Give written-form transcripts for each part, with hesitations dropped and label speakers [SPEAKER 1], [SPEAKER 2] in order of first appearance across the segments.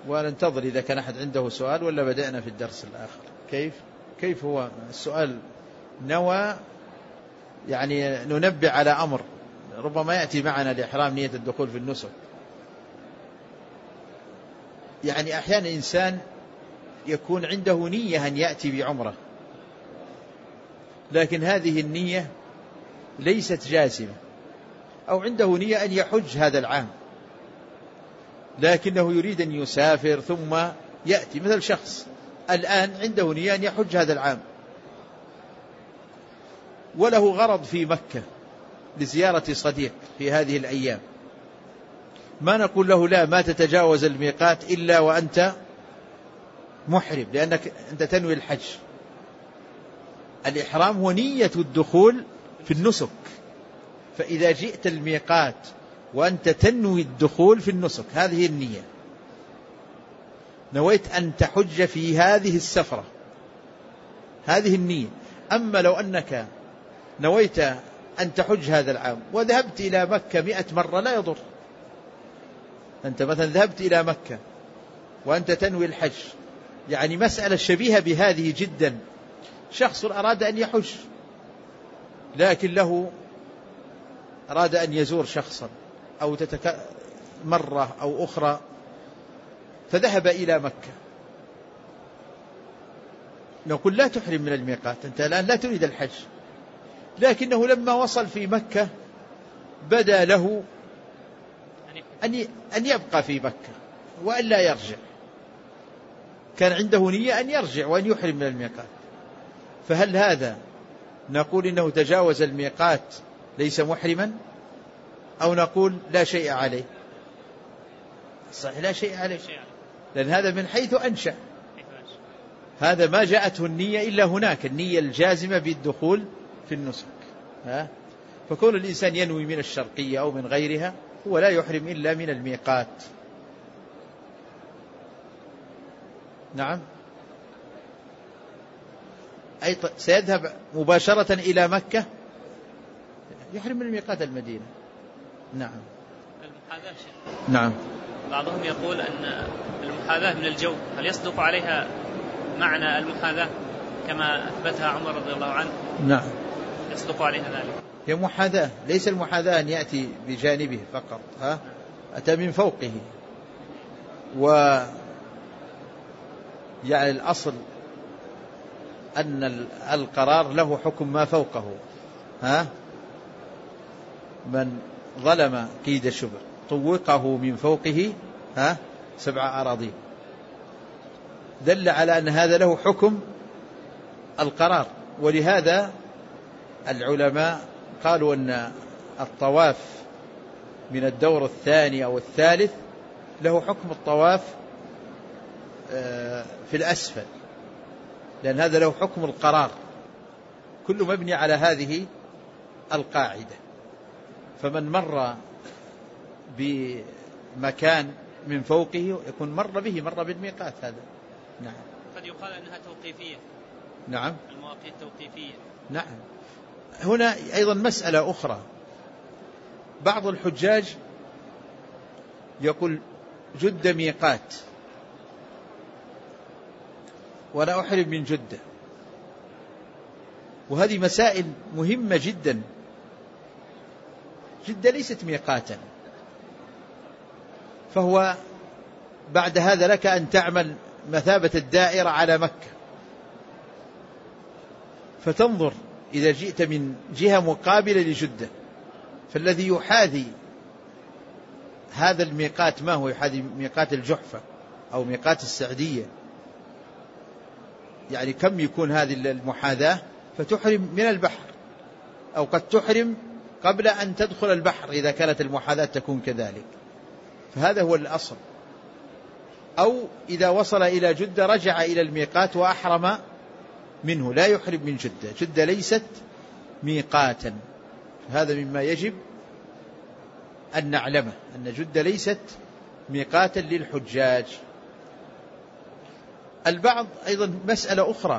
[SPEAKER 1] وننتظر إذا كان أحد عنده سؤال ولا بدأنا في الدرس الآخر. كيف هو السؤال؟ نوى، يعني ننبه على أمر ربما يأتي معنا لإحرام نية الدخول في النسك. يعني أحيانا إنسان يكون عنده نية أن يأتي بعمرة، لكن هذه النية ليست جازمة، أو عنده نية أن يحج هذا العام لكنه يريد أن يسافر ثم يأتي. مثل شخص الآن عنده نية أن يحج هذا العام وله غرض في مكة لزيارة صديق في هذه الأيام، ما نقول له لا، ما تتجاوز الميقات إلا وأنت محرم، لأنك أنت تنوي الحج. الإحرام هو نية الدخول في النسك، فإذا جئت الميقات وأنت تنوي الدخول في النسك، هذه النية، نويت أن تحج في هذه السفرة، هذه النية. أما لو أنك نويت أن تحج هذا العام وذهبت إلى مكة 100 مرة لا يضر. أنت مثلا ذهبت إلى مكة وأنت تنوي الحج، يعني مسألة شبيهة بهذه جدا. شخص أراد أن يحج لكن له أراد أن يزور شخصا أو مرة أو أخرى، فذهب إلى مكة، نقول لا تحرم من الميقات، أنت الآن لا تريد الحج، لكنه لما وصل في مكة بدا له أن يبقى في مكة وأن لا يرجع، كان عنده نية أن يرجع وأن يحرم من الميقات. فهل هذا نقول إنه تجاوز الميقات ليس محرما، أو نقول لا شيء عليه؟ صحيح لا شيء عليه، لأن هذا من حيث أنشأ، هذا ما جاءته النية إلا هناك، النية الجازمة بالدخول في النسك. فكون الإنسان ينوي من الشرقية أو من غيرها هو لا يحرم إلا من الميقات. نعم، أي سيذهب مباشرة إلى مكة يحرم من ميقات المدينة. نعم.
[SPEAKER 2] المحاذاة
[SPEAKER 1] نعم.
[SPEAKER 2] بعضهم يقول أن المحاذاة من الجو، هل يصدق عليها معنى المحاذاة كما أثبتها عمر رضي الله عنه؟
[SPEAKER 1] نعم،
[SPEAKER 2] يصدق عليها ذلك.
[SPEAKER 1] هي محاذاة، ليس المحاذاة أن يأتي بجانبه فقط، أتى من فوقه. يعني الأصل أن القرار له حكم ما فوقه. من ظلم كيد الشبر طوقه من فوقه 7 أراضين، دل على أن هذا له حكم القرار. ولهذا العلماء قالوا أن الطواف من الدور الثاني أو الثالث له حكم الطواف في الأسفل، لأن هذا له حكم القرار، كل مبني على هذه القاعدة. فمن مر بمكان من فوقه يكون مر به، مر بالميقات هذا. نعم.
[SPEAKER 2] قد يقال أنها توقيفية.
[SPEAKER 1] نعم،
[SPEAKER 2] المواقيت توقيفية.
[SPEAKER 1] نعم. هنا أيضا مسألة أخرى، بعض الحجاج يقول جدة ميقات ولا أحرم من جدة، وهذه مسائل مهمة جدا. جدة ليست ميقاتا، فهو بعد هذا لك أن تعمل مثابة الدائرة على مكة، فتنظر إذا جئت من جهة مقابلة لجدة، فالذي يحاذي هذا الميقات ما هو؟ يحاذي ميقات الجحفة أو ميقات السعدية، يعني كم يكون هذه المحاذاة؟ فتحرم من البحر، أو قد تحرم قبل أن تدخل البحر إذا كانت المحاذاة تكون كذلك. فهذا هو الأصل. أو إذا وصل إلى جدة رجع إلى الميقات وأحرم منه، لا يحرم من جدة. جدة ليست ميقاتا، هذا مما يجب أن نعلمه، أن جدة ليست ميقاتا للحجاج. البعض أيضا مسألة أخرى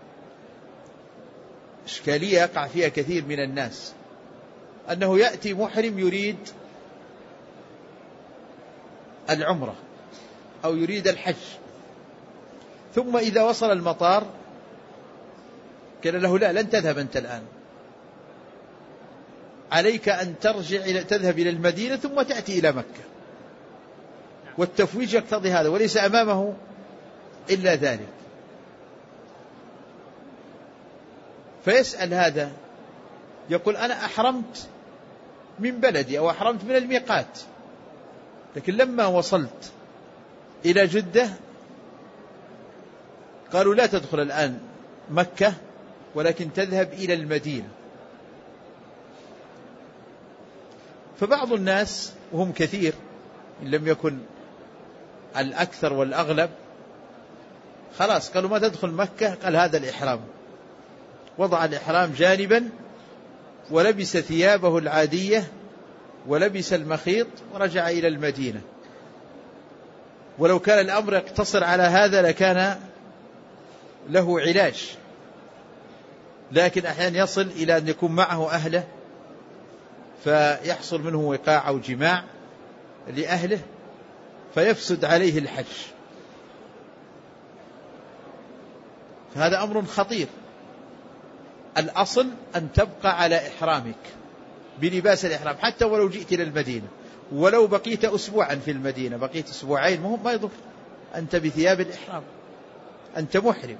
[SPEAKER 1] إشكالية يقع فيها كثير من الناس، أنه يأتي محرم يريد العمرة أو يريد الحج، ثم إذا وصل المطار قال له لا، لن تذهب أنت الآن، عليك أن ترجع تذهب إلى المدينة ثم تأتي إلى مكة. والتفويج يقتضي هذا، وليس أمامه إلا ذلك. فيسأل هذا يقول أنا أحرمت من بلدي أو أحرمت من الميقات، لكن لما وصلت إلى جدة قالوا لا تدخل الآن مكة ولكن تذهب إلى المدينة. فبعض الناس وهم كثير إن لم يكن الأكثر والأغلب خلاص قالوا ما تدخل مكة، قال هذا الإحرام، وضع الإحرام جانبا ولبس ثيابه العادية ولبس المخيط ورجع إلى المدينة. ولو كان الأمر يقتصر على هذا لكان له علاج، لكن أحيانا يصل إلى أن يكون معه أهله فيحصل منه وقاع أو جماع لأهله فيفسد عليه الحج. فهذا أمر خطير. الأصل أن تبقى على إحرامك بلباس الإحرام حتى ولو جئت إلى المدينة، ولو بقيت أسبوعا في المدينة، بقيت أسبوعين ما يضر، أنت بثياب الإحرام، أنت محرم.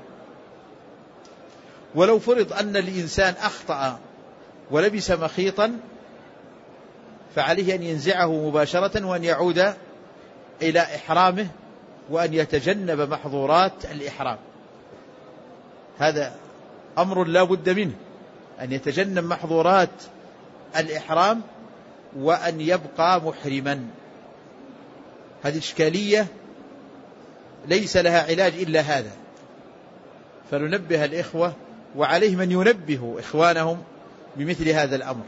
[SPEAKER 1] ولو فرض أن الإنسان أخطأ ولبس مخيطا فعليه أن ينزعه مباشرة وأن يعود إلى إحرامه وأن يتجنب محظورات الإحرام. هذا أمر لا بد منه، أن يتجنب محظورات الإحرام وأن يبقى محرما. هذه إشكالية ليس لها علاج إلا هذا، فننبه الإخوة وعليهم أن ينبهوا إخوانهم بمثل هذا الأمر.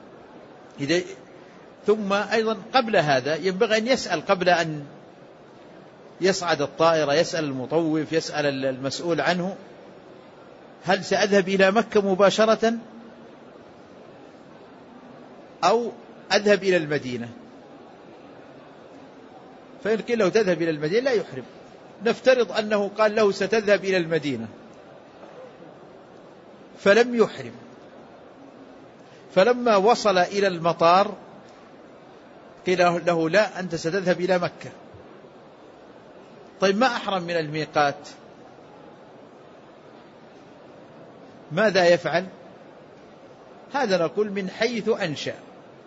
[SPEAKER 1] ثم أيضا قبل هذا ينبغي أن يسأل قبل أن يصعد الطائرة، يسأل المطوف، يسأل المسؤول عنه هل سأذهب إلى مكة مباشرة أو أذهب إلى المدينة؟ فإن قيل له تذهب إلى المدينة لا يحرم. نفترض أنه قال له ستذهب إلى المدينة فلم يحرم، فلما وصل إلى المطار قيل له لا، أنت ستذهب إلى مكة. طيب ما أحرم من الميقات، ماذا يفعل؟ هذا نقول من حيث أنشأ،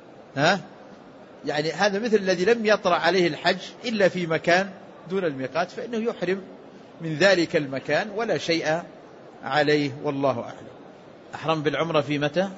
[SPEAKER 1] يعني هذا مثل الذي لم يطرأ عليه الحج إلا في مكان دون الميقات، فإنه يحرم من ذلك المكان ولا شيء عليه، والله أعلم. أحرم بالعمرة في متى؟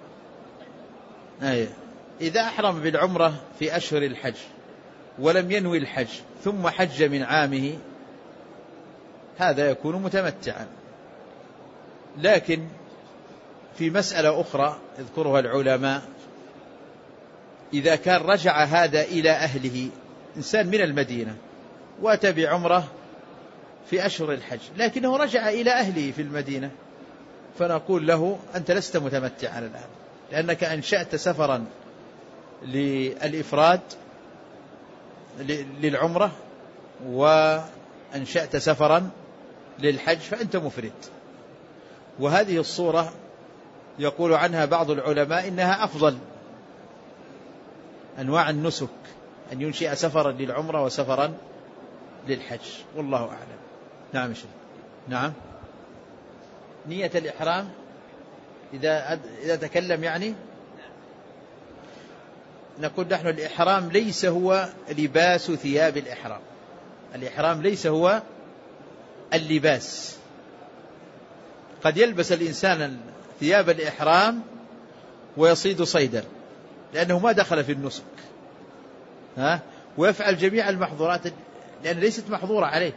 [SPEAKER 1] إذا أحرم بالعمرة في أشهر الحج ولم ينوي الحج ثم حج من عامه هذا يكون متمتعا. لكن في مسألة أخرى يذكرها العلماء، إذا كان رجع هذا إلى أهله، إنسان من المدينة وأتى بعمرة في أشهر الحج لكنه رجع إلى أهله في المدينة، فنقول له أنت لست متمتعا الآن، لأنك أنشأت سفرا للإفراد للعمرة وأنشأت سفرا للحج فأنت مفرد. وهذه الصورة يقول عنها بعض العلماء إنها أفضل أنواع النسك، أن ينشئ سفرا للعمرة وسفرا للحج، والله أعلم. نعم شيء. نعم. نية الإحرام إذا تكلم يعني نقول نحن الإحرام ليس هو لباس ثياب الإحرام، الإحرام ليس هو اللباس. قد يلبس الإنسان ثياب الإحرام ويصيد صيدا لأنه ما دخل في النسك، ويفعل جميع المحظورات لأن ليست محظورة عليه.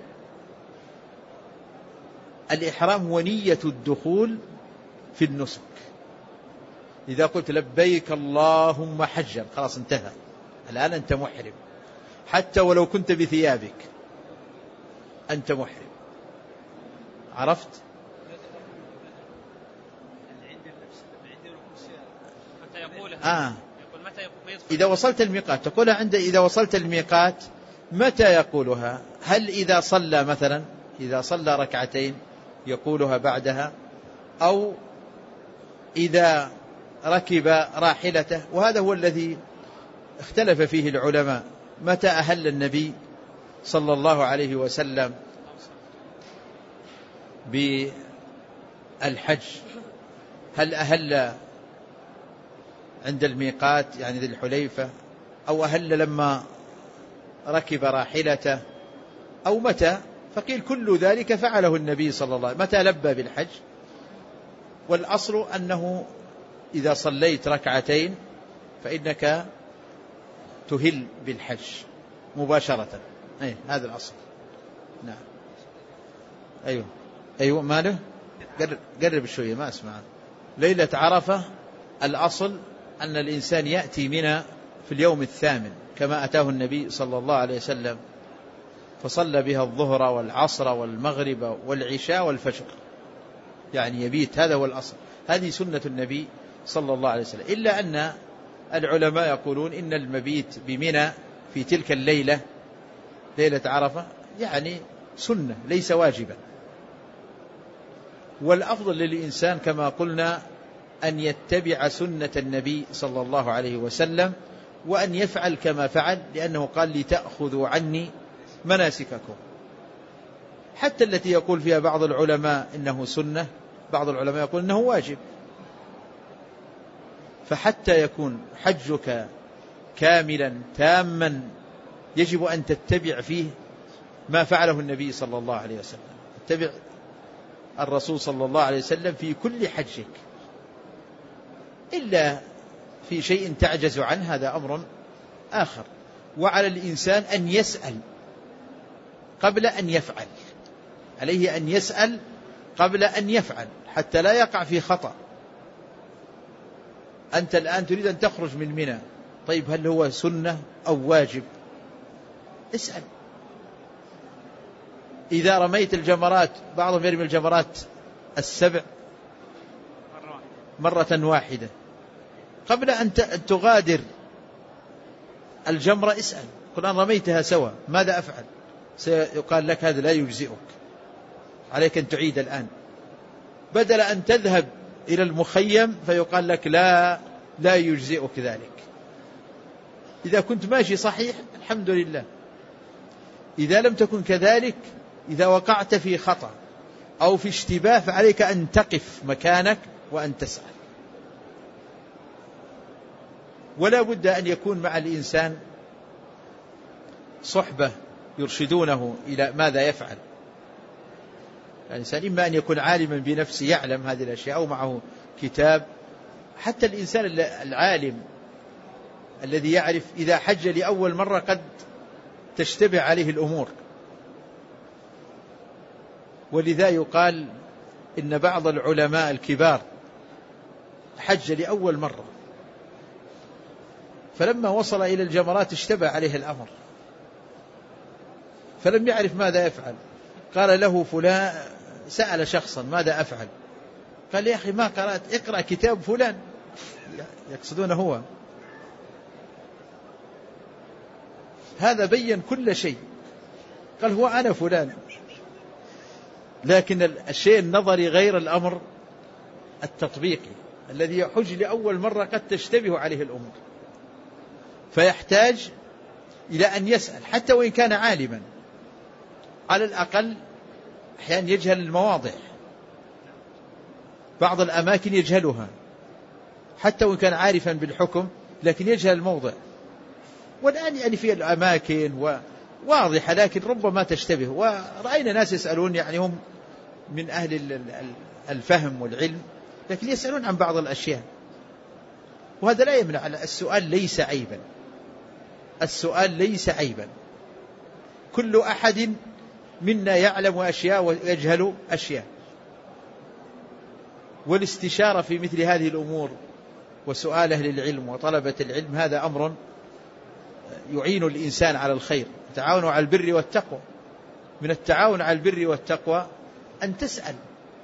[SPEAKER 1] الإحرام هو نية الدخول في النسك. إذا قلت لبيك اللهم حجا خلاص انتهى، الآن أنت محرم، حتى ولو كنت بثيابك أنت محرم. عرفت؟ إذا وصلت الميقات تقول إذا وصلت الميقات متى يقولها؟ هل إذا صلى مثلا، إذا صلى ركعتين يقولها بعدها، أو إذا ركب راحلته؟ وهذا هو الذي اختلف فيه العلماء، متى أهل النبي صلى الله عليه وسلم بالحج؟ هل أهل عند الميقات يعني ذي الحليفة، أو أهل لما ركب راحلته، أو متى؟ فقيل كل ذلك فعله النبي صلى الله عليه وسلم متى لبى بالحج. والأصل أنه إذا صليت ركعتين فإنك تهل بالحج مباشرة. هذا الأصل. نعم. أيوة ماله؟ قرب شوية ما أسمع. ليلة عرفة الأصل أن الإنسان يأتي منى في اليوم الثامن كما أتاه النبي صلى الله عليه وسلم، فصلى بها الظهر والعصر والمغرب والعشاء والفجر، يعني يبيت. هذا هو الأصل، هذه سنة النبي صلى الله عليه وسلم. إلا أن العلماء يقولون إن المبيت بمنى في تلك الليلة، ليلة عرفة، يعني سنة ليس واجبا. والأفضل للإنسان كما قلنا أن يتبع سنة النبي صلى الله عليه وسلم، وأن يفعل كما فعل، لأنه قال لتأخذوا عني مناسككم. حتى التي يقول فيها بعض العلماء إنه سنة، بعض العلماء يقول إنه واجب. فحتى يكون حجك كاملا تاما يجب أن تتبع فيه ما فعله النبي صلى الله عليه وسلم، اتبع الرسول صلى الله عليه وسلم في كل حجك، إلا في شيء تعجز عنه هذا أمر آخر. وعلى الإنسان أن يسأل قبل أن يفعل، عليه أن يسأل قبل أن يفعل حتى لا يقع في خطأ. أنت الآن تريد أن تخرج من منى، طيب هل هو سنة أو واجب؟ اسأل. إذا رميت الجمرات، بعضهم يرمي الجمرات 7 مرة واحدة، قبل أن تغادر الجمرة اسأل، قل أن رميتها سوا ماذا أفعل؟ سيقال لك هذا لا يجزئك، عليك أن تعيد الآن، بدل أن تذهب إلى المخيم فيقال لك لا يجزئك ذلك. إذا كنت ماشي صحيح الحمد لله، إذا لم تكن كذلك، إذا وقعت في خطأ أو في اشتباه فعليك أن تقف مكانك وأن تسأل. ولا بد أن يكون مع الإنسان صحبة يرشدونه إلى ماذا يفعل. الإنسان إما أن يكون عالما بنفسه يعلم هذه الأشياء، أو معه كتاب. حتى الإنسان العالم الذي يعرف إذا حج لأول مرة قد تشتبه عليه الأمور، ولذا يقال إن بعض العلماء الكبار حج لأول مرة، فلما وصل إلى الجمرات اشتبه عليه الأمر فلم يعرف ماذا يفعل. قال له فلان، سأل شخصا ماذا أفعل؟ قال يا أخي ما قرأت، اقرأ كتاب فلان، يقصدون هو. هذا بين كل شيء، قال هو أنا فلان. لكن الشيء النظري غير الأمر التطبيقي. الذي يحج لأول مرة قد تشتبه عليه الأمور، فيحتاج إلى أن يسأل حتى وإن كان عالما، على الأقل أحيانا يجهل المواضع، بعض الأماكن يجهلها حتى وإن كان عارفا بالحكم، لكن يجهل الموضع. والآن يعني في الأماكن واضحة لكن ربما تشتبه. ورأينا ناس يسألون، يعني هم من أهل الفهم والعلم، لكن يسألون عن بعض الأشياء، وهذا لا يمنع. السؤال ليس عيبا، السؤال ليس عيبا. كل أحد منا يعلم أشياء ويجهل أشياء، والاستشارة في مثل هذه الأمور وسؤال أهل العلم وطلبة العلم هذا أمر يعين الإنسان على الخير. تعاونوا على البر والتقوى. من التعاون على البر والتقوى أن تسأل.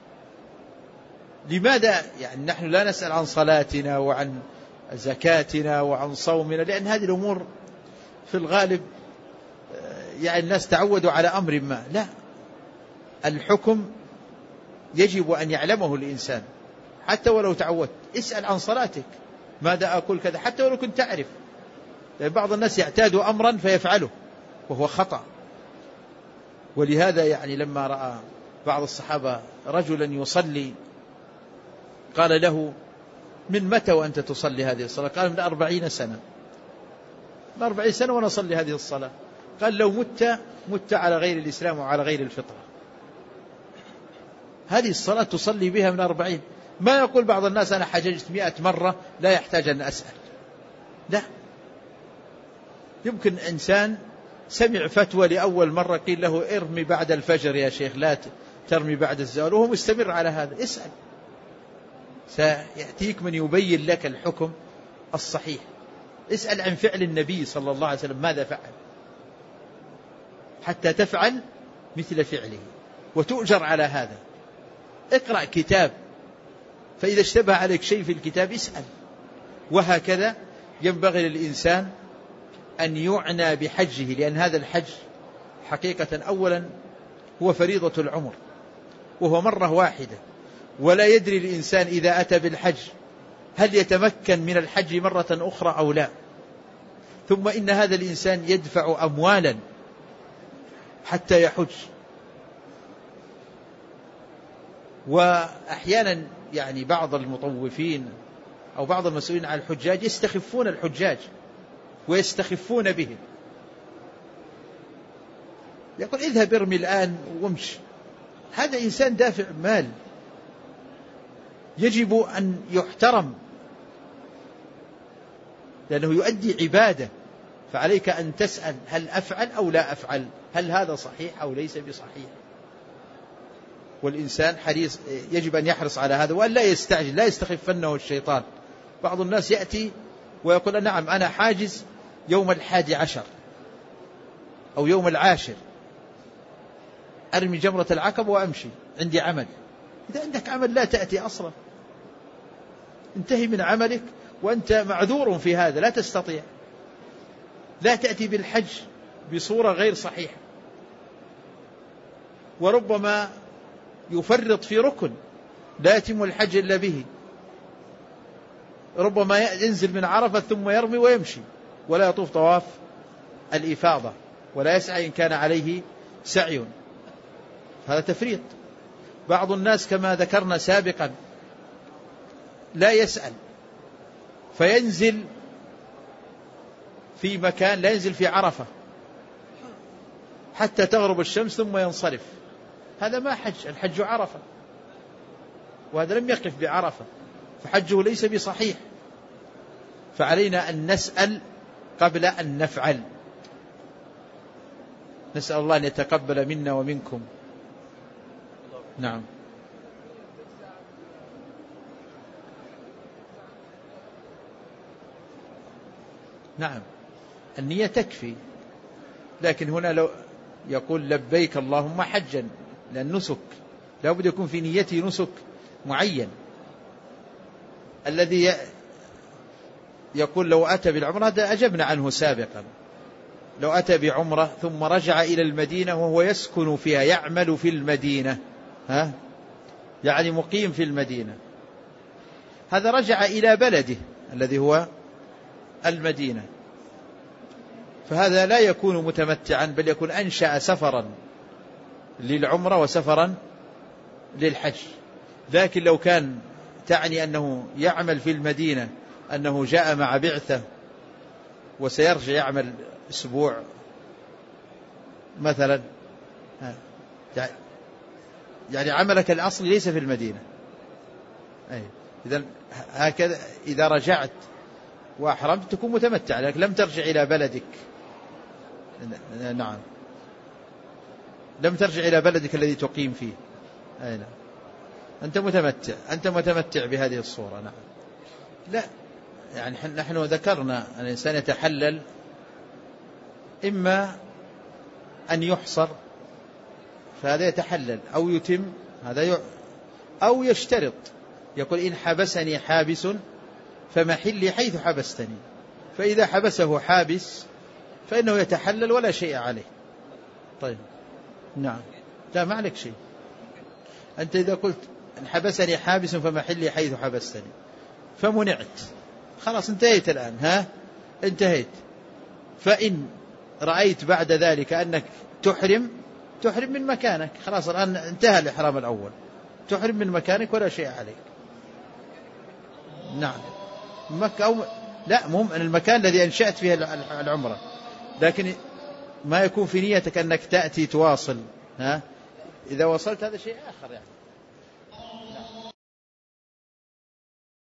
[SPEAKER 1] لماذا يعني نحن لا نسأل عن صلاتنا وعن زكاتنا وعن صومنا؟ لأن هذه الأمور في الغالب يعني الناس تعودوا على أمر ما. لا، الحكم يجب أن يعلمه الإنسان حتى ولو تعودت. اسأل عن صلاتك، ماذا أقول كذا، حتى ولو كنت تعرف. يعني بعض الناس يعتاد أمرا فيفعله وهو خطأ. ولهذا يعني لما رأى بعض الصحابة رجلا يصلي قال له: من متى وأنت تصلي هذه الصلاة؟ قال: من 40 سنة. من 40 سنة وأنا أصلي هذه الصلاة. قال: لو مت على غير الإسلام وعلى غير الفطرة. هذه الصلاة تصلي بها من 40. ما يقول بعض الناس: أنا حججت 100 مرة لا يحتاج أن أسأل. لا، يمكن إنسان سمع فتوى لأول مرة قيل له: ارمي بعد الفجر يا شيخ، لا ترمي بعد الزوال، وهو مستمر على هذا. اسأل، سيأتيك من يبين لك الحكم الصحيح. اسأل عن فعل النبي صلى الله عليه وسلم ماذا فعل، حتى تفعل مثل فعله وتؤجر على هذا. اقرأ كتاب، فإذا اشتبه عليك شيء في الكتاب اسأل. وهكذا ينبغي للإنسان أن يعنى بحجه، لأن هذا الحج حقيقة أولا هو فريضة العمر، وهو مرة واحدة، ولا يدري الإنسان إذا أتى بالحج هل يتمكن من الحج مرة أخرى أو لا. ثم إن هذا الإنسان يدفع أموالا حتى يحج. وأحيانا يعني بعض المطوفين أو بعض المسؤولين عن الحجاج يستخفون الحجاج ويستخفون بهم. يقول: اذهب ارمي الآن وامشي. هذا إنسان دافع مال يجب أن يحترم، لأنه يؤدي عبادة. فعليك أن تسأل: هل أفعل أو لا أفعل؟ هل هذا صحيح أو ليس بصحيح؟ والإنسان حريص، يجب أن يحرص على هذا وأن لا يستعجل، لا يستخفنه الشيطان. بعض الناس يأتي ويقول: نعم أنا حاجز يوم 11 أو يوم 10، أرمي جمرة العقبة وأمشي، عندي عمل. إذا عندك عمل لا تأتي أصلا، انتهي من عملك وأنت معذور في هذا، لا تستطيع. لا تأتي بالحج بصورة غير صحيحة، وربما يفرط في ركن لا يتم الحج إلا به. ربما ينزل من عرفة ثم يرمي ويمشي ولا يطوف طواف الإفاضة ولا يسعى إن كان عليه سعي. هذا تفريط. بعض الناس كما ذكرنا سابقا لا يسأل، فينزل في مكان لا ينزل في عرفة حتى تغرب الشمس ثم ينصرف. هذا ما حج، الحج عرفة، وهذا لم يقف بعرفة، فحجه ليس بصحيح. فعلينا أن نسأل قبل أن نفعل. نسأل الله أن يتقبل منا ومنكم. نعم. نعم، النية تكفي، لكن هنا لو يقول: لبيك اللهم حجا، لأن نسك لا بد يكون في نيته نسك معين. الذي يقول لو أتى بالعمرة، هذا أجبنا عنه سابقا. لو أتى بعمرة ثم رجع إلى المدينة وهو يسكن فيها، يعمل في المدينة، يعني مقيم في المدينة، هذا رجع إلى بلده الذي هو المدينة، فهذا لا يكون متمتعا، بل يكون أنشأ سفرا للعمرة وسفرا للحج. لكن لو كان تعني أنه يعمل في المدينة، أنه جاء مع بعثة وسيرجع يعمل أسبوع مثلا، يعني عملك الأصلي ليس في المدينة. إذن هكذا إذا رجعت وأحرمت تكون متمتع، لكن لم ترجع إلى بلدك. نعم، لم ترجع إلى بلدك الذي تقيم فيه. نعم، أنت متمتع بهذه الصورة. نعم. لا، يعني نحن ذكرنا أن الإنسان يتحلل إما أن يحصر فهذا يتحلل، أو يتم هذا أو يشترط، يقول: إن حبسني حابس فمحلي حيث حبستني. فإذا حبسه حابس فإنه يتحلل ولا شيء عليه. طيب نعم، لا ما عليك شيء. أنت إذا قلت إن حبسني حابس فمحلي حيث حبستني فمنعت، خلاص انتهيت الآن، ها انتهيت. فإن رأيت بعد ذلك أنك تحرم من مكانك، خلاص الآن انتهى الإحرام الأول، تحرم من مكانك ولا شيء عليك. نعم مكة أو لا، مو المكان الذي أنشأت فيه العمرة، لكن ما يكون في نيتك أنك تأتي تواصل، ها إذا وصلت هذا شيء آخر يعني.